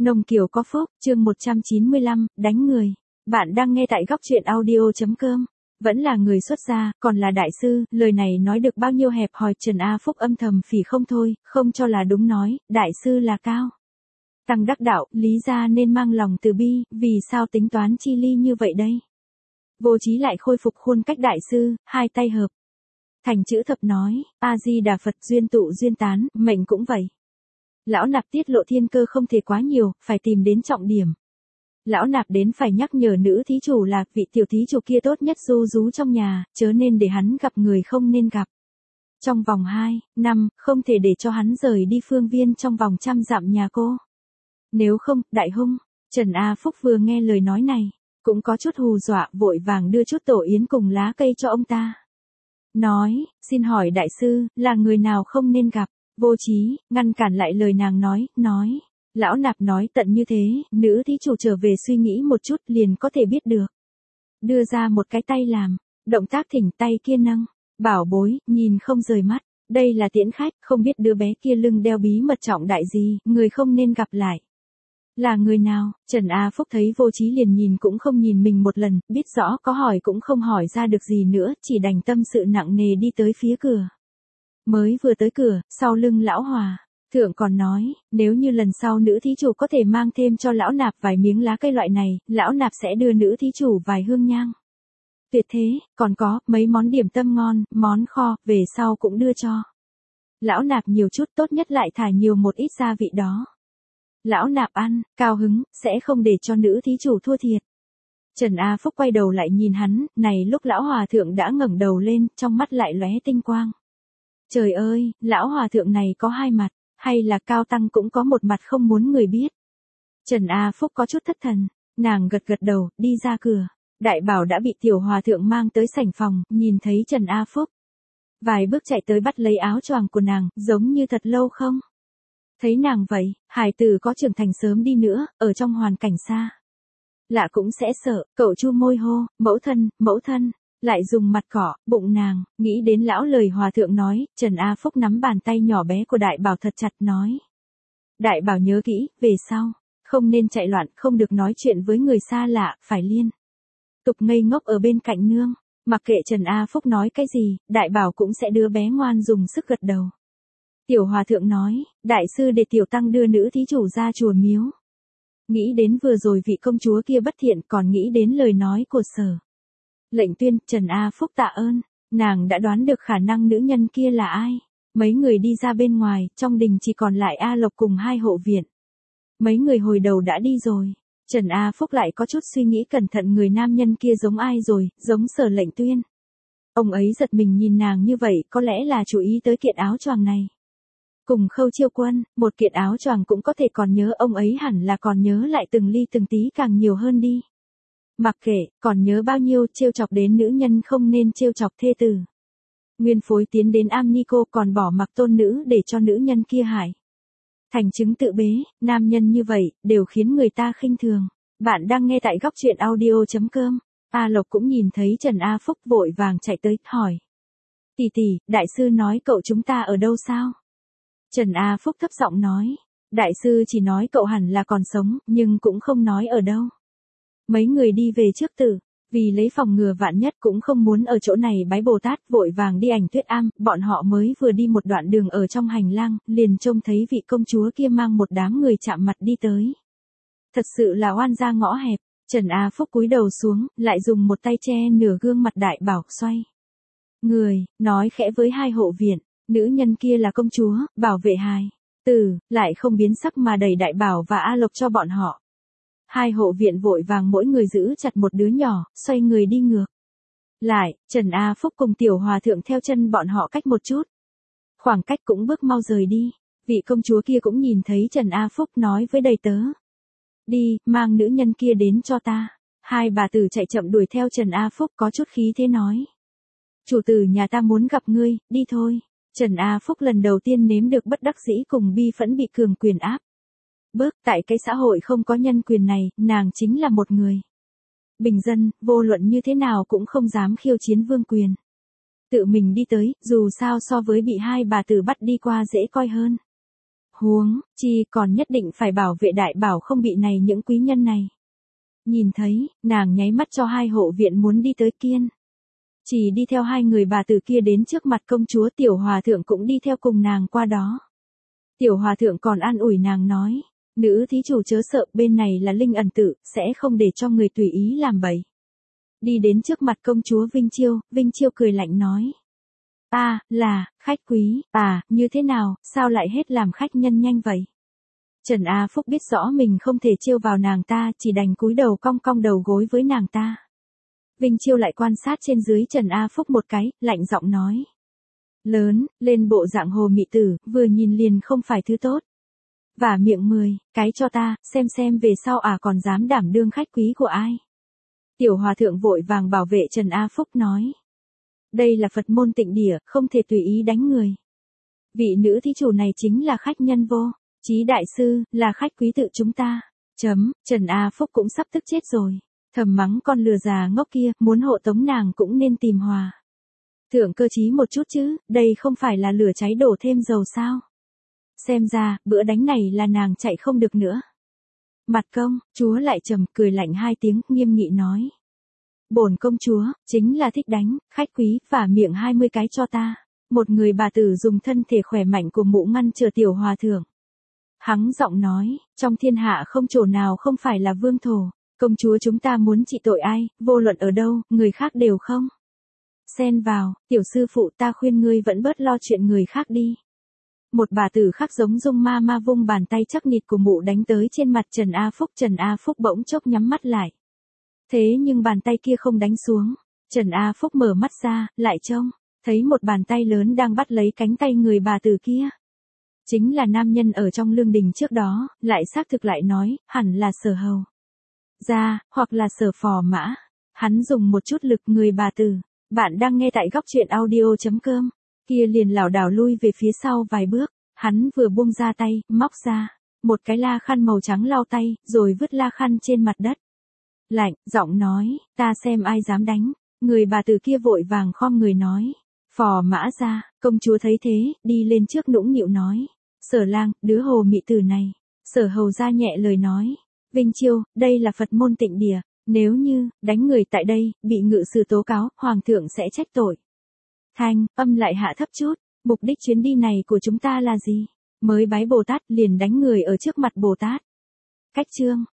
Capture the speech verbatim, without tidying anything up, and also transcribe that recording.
Nông Kiều có phúc, chương một trăm chín mươi lăm, đánh người. Bạn đang nghe tại góc truyện audio.com. Vẫn là người xuất gia, còn là đại sư, lời này nói được bao nhiêu hẹp hòi. Trần A Phúc âm thầm phỉ không thôi, không cho là đúng nói, đại sư là cao tăng đắc đạo, lý ra nên mang lòng từ bi, vì sao tính toán chi ly như vậy đây? Vô Chí lại khôi phục khuôn cách đại sư, hai tay hợp thành chữ thập nói, A Di Đà Phật, duyên tụ duyên tán, mệnh cũng vậy. Lão Nạp tiết lộ thiên cơ không thể quá nhiều, phải tìm đến trọng điểm. Lão Nạp đến phải nhắc nhở nữ thí chủ là vị tiểu thí chủ kia tốt nhất ru rú trong nhà, chớ nên để hắn gặp người không nên gặp. Trong vòng hai năm, không thể để cho hắn rời đi phương viên trong vòng trăm dặm nhà cô. Nếu không, đại hung. Trần A Phúc vừa nghe lời nói này, cũng có chút hù dọa, vội vàng đưa chút tổ yến cùng lá cây cho ông ta. Nói, xin hỏi đại sư, là người nào không nên gặp? Vô Chí ngăn cản lại lời nàng nói, nói. Lão Nạp nói tận như thế, nữ thí chủ trở về suy nghĩ một chút liền có thể biết được. Đưa ra một cái tay làm, động tác thỉnh tay kia nâng. Bảo bối, nhìn không rời mắt. Đây là tiễn khách, không biết đứa bé kia lưng đeo bí mật trọng đại gì, người không nên gặp lại. Là người nào? Trần A Phúc thấy Vô Chí liền nhìn cũng không nhìn mình một lần, biết rõ có hỏi cũng không hỏi ra được gì nữa, chỉ đành tâm sự nặng nề đi tới phía cửa. Mới vừa tới cửa, sau lưng lão Hòa thượng còn nói, nếu như lần sau nữ thí chủ có thể mang thêm cho lão Nạp vài miếng lá cây loại này, lão Nạp sẽ đưa nữ thí chủ vài hương nhang. Tuyệt thế, còn có mấy món điểm tâm ngon, món kho, về sau cũng đưa cho. Lão Nạp nhiều chút, tốt nhất lại thả nhiều một ít gia vị đó. Lão Nạp ăn, cao hứng, sẽ không để cho nữ thí chủ thua thiệt. Trần A Phúc quay đầu lại nhìn hắn, này lúc lão Hòa thượng đã ngẩng đầu lên, trong mắt lại lóe tinh quang. Trời ơi, lão Hòa thượng này có hai mặt, hay là cao tăng cũng có một mặt không muốn người biết. Trần A Phúc có chút thất thần, nàng gật gật đầu, đi ra cửa. Đại Bảo đã bị tiểu Hòa thượng mang tới sảnh phòng, nhìn thấy Trần A Phúc. Vài bước chạy tới bắt lấy áo choàng của nàng, giống như thật lâu không. Thấy nàng vậy, hài tử có trưởng thành sớm đi nữa, ở trong hoàn cảnh xa. Lạ cũng sẽ sợ, cậu chu môi hô, mẫu thân, mẫu thân. Lại dùng mặt cỏ, bụng nàng, nghĩ đến lão lời Hòa thượng nói, Trần A Phúc nắm bàn tay nhỏ bé của Đại Bảo thật chặt nói. Đại Bảo nhớ kỹ, về sau, không nên chạy loạn, không được nói chuyện với người xa lạ, phải liên tục ngây ngốc ở bên cạnh nương. Mặc kệ Trần A Phúc nói cái gì, Đại Bảo cũng sẽ đưa bé ngoan dùng sức gật đầu. Tiểu Hòa thượng nói, đại sư để tiểu tăng đưa nữ thí chủ ra chùa miếu. Nghĩ đến vừa rồi vị công chúa kia bất thiện, còn nghĩ đến lời nói của Sở Lệnh Tuyên. Trần A Phúc tạ ơn, nàng đã đoán được khả năng nữ nhân kia là ai. Mấy người đi ra bên ngoài, trong đình chỉ còn lại A Lộc cùng hai hộ viện. Mấy người hồi đầu đã đi rồi. Trần A Phúc lại có chút suy nghĩ cẩn thận, người nam nhân kia giống ai rồi, giống Sở Lệnh Tuyên. Ông ấy giật mình nhìn nàng như vậy, có lẽ là chú ý tới kiện áo choàng này. Cùng Khâu Chiêu Quân, một kiện áo choàng cũng có thể còn nhớ, ông ấy hẳn là còn nhớ lại từng ly từng tí càng nhiều hơn đi. Mặc kệ, còn nhớ bao nhiêu, trêu chọc đến nữ nhân không nên trêu chọc thê tử. Nguyên phối tiến đến am ni cô, còn bỏ mặc tôn nữ để cho nữ nhân kia hại thành chứng tự bế, nam nhân như vậy, đều khiến người ta khinh thường. Bạn đang nghe tại góc truyện audio.com. A Lộc cũng nhìn thấy Trần A Phúc vội vàng chạy tới, hỏi. Tỷ tỷ, đại sư nói cậu chúng ta ở đâu sao? Trần A Phúc thấp giọng nói. Đại sư chỉ nói cậu hẳn là còn sống, nhưng cũng không nói ở đâu. Mấy người đi về trước tử, vì lấy phòng ngừa vạn nhất cũng không muốn ở chỗ này bái Bồ Tát, vội vàng đi Ảnh Tuyết Am. Bọn họ mới vừa đi một đoạn đường ở trong hành lang, liền trông thấy vị công chúa kia mang một đám người chạm mặt đi tới. Thật sự là oan gia ngõ hẹp. Trần A Phúc cúi đầu xuống, lại dùng một tay che nửa gương mặt Đại Bảo, xoay người, nói khẽ với hai hộ viện. Nữ nhân kia là công chúa, bảo vệ hài tử, lại không biến sắc mà đẩy Đại Bảo và A Lộc cho bọn họ. Hai hộ viện vội vàng mỗi người giữ chặt một đứa nhỏ, xoay người đi ngược lại. Trần A Phúc cùng tiểu Hòa thượng theo chân bọn họ cách một chút. Khoảng cách cũng bước mau rời đi. Vị công chúa kia cũng nhìn thấy Trần A Phúc, nói với đầy tớ. Đi, mang nữ nhân kia đến cho ta. Hai bà tử chạy chậm đuổi theo Trần A Phúc, có chút khí thế nói. Chủ tử nhà ta muốn gặp ngươi, đi thôi. Trần A Phúc lần đầu tiên nếm được bất đắc dĩ cùng bi phẫn bị cường quyền áp bức. Tại cái xã hội không có nhân quyền này, nàng chính là một người bình dân, vô luận như thế nào cũng không dám khiêu chiến vương quyền. Tự mình đi tới, dù sao so với bị hai bà tử bắt đi qua dễ coi hơn. Huống chi còn nhất định phải bảo vệ đại bảo không bị này những quý nhân này nhìn thấy, nàng nháy mắt cho hai hộ viện muốn đi tới Kiên. Chỉ đi theo hai người bà tử kia đến trước mặt công chúa, tiểu hòa thượng cũng đi theo cùng nàng qua đó. Tiểu hòa thượng còn an ủi nàng nói, nữ thí chủ chớ sợ, bên này là linh ẩn tự, sẽ không để cho người tùy ý làm bậy. Đi đến trước mặt công chúa Vinh Chiêu, Vinh Chiêu cười lạnh nói. À, là, khách quý, à, như thế nào, sao lại hết làm khách nhân nhanh vậy? Trần A Phúc biết rõ mình không thể chiêu vào nàng ta, chỉ đành cúi đầu cong cong đầu gối với nàng ta. Vinh Chiêu lại quan sát trên dưới Trần A Phúc một cái, lạnh giọng nói. Lớn, lên bộ dạng hồ mị tử, vừa nhìn liền không phải thứ tốt. Và miệng mười, cái cho ta, xem xem về sau à còn dám đảm đương khách quý của ai. Tiểu hòa thượng vội vàng bảo vệ Trần A Phúc nói. Đây là Phật môn tịnh địa, không thể tùy ý đánh người. Vị nữ thí chủ này chính là khách nhân vô. Chí đại sư, là khách quý tự chúng ta. Chấm, Trần A Phúc cũng sắp tức chết rồi. Thầm mắng con lừa già ngốc kia, muốn hộ tống nàng cũng nên tìm hòa. Thượng cơ chí một chút chứ, đây không phải là lửa cháy đổ thêm dầu sao. Xem ra, bữa đánh này là nàng chạy không được nữa. Mặt công, chúa lại trầm cười lạnh hai tiếng, nghiêm nghị nói. Bổn công chúa, chính là thích đánh, khách quý, và miệng hai mươi cái cho ta. Một người bà tử dùng thân thể khỏe mạnh của mụ ngăn chờ tiểu hòa thượng. Hắng giọng nói, trong thiên hạ không chỗ nào không phải là vương thổ. Công chúa chúng ta muốn trị tội ai, vô luận ở đâu, người khác đều không. Xen vào, tiểu sư phụ ta khuyên ngươi vẫn bớt lo chuyện người khác đi. Một bà tử khác giống dung ma ma vung bàn tay chắc nịt của mụ đánh tới trên mặt Trần A Phúc. Trần A Phúc bỗng chốc nhắm mắt lại. Thế nhưng bàn tay kia không đánh xuống. Trần A Phúc mở mắt ra, lại trông, thấy một bàn tay lớn đang bắt lấy cánh tay người bà tử kia. Chính là nam nhân ở trong lương đình trước đó, lại xác thực lại nói, hẳn là Sở Hầu Gia, hoặc là Sở Phò Mã. Hắn dùng một chút lực người bà tử. Bạn đang nghe tại góc truyện audio.com. Kia liền lảo đảo lui về phía sau vài bước. Hắn vừa buông ra tay, móc ra một cái la khăn màu trắng lau tay, rồi vứt la khăn trên mặt đất. Lạnh, giọng nói, ta xem ai dám đánh. Người bà tử kia vội vàng khom người nói. Phò Mã Gia. Công chúa thấy thế, đi lên trước nũng nịu nói. Sở lang, đứa hồ mị tử này. Sở Hầu Gia nhẹ lời nói. Vinh Chiêu, đây là Phật môn tịnh địa. Nếu như, đánh người tại đây, bị ngự sử tố cáo, Hoàng thượng sẽ trách tội. Thanh, âm lại hạ thấp chút. Mục đích chuyến đi này của chúng ta là gì? Mới bái Bồ Tát, liền đánh người ở trước mặt Bồ Tát. Cách chương.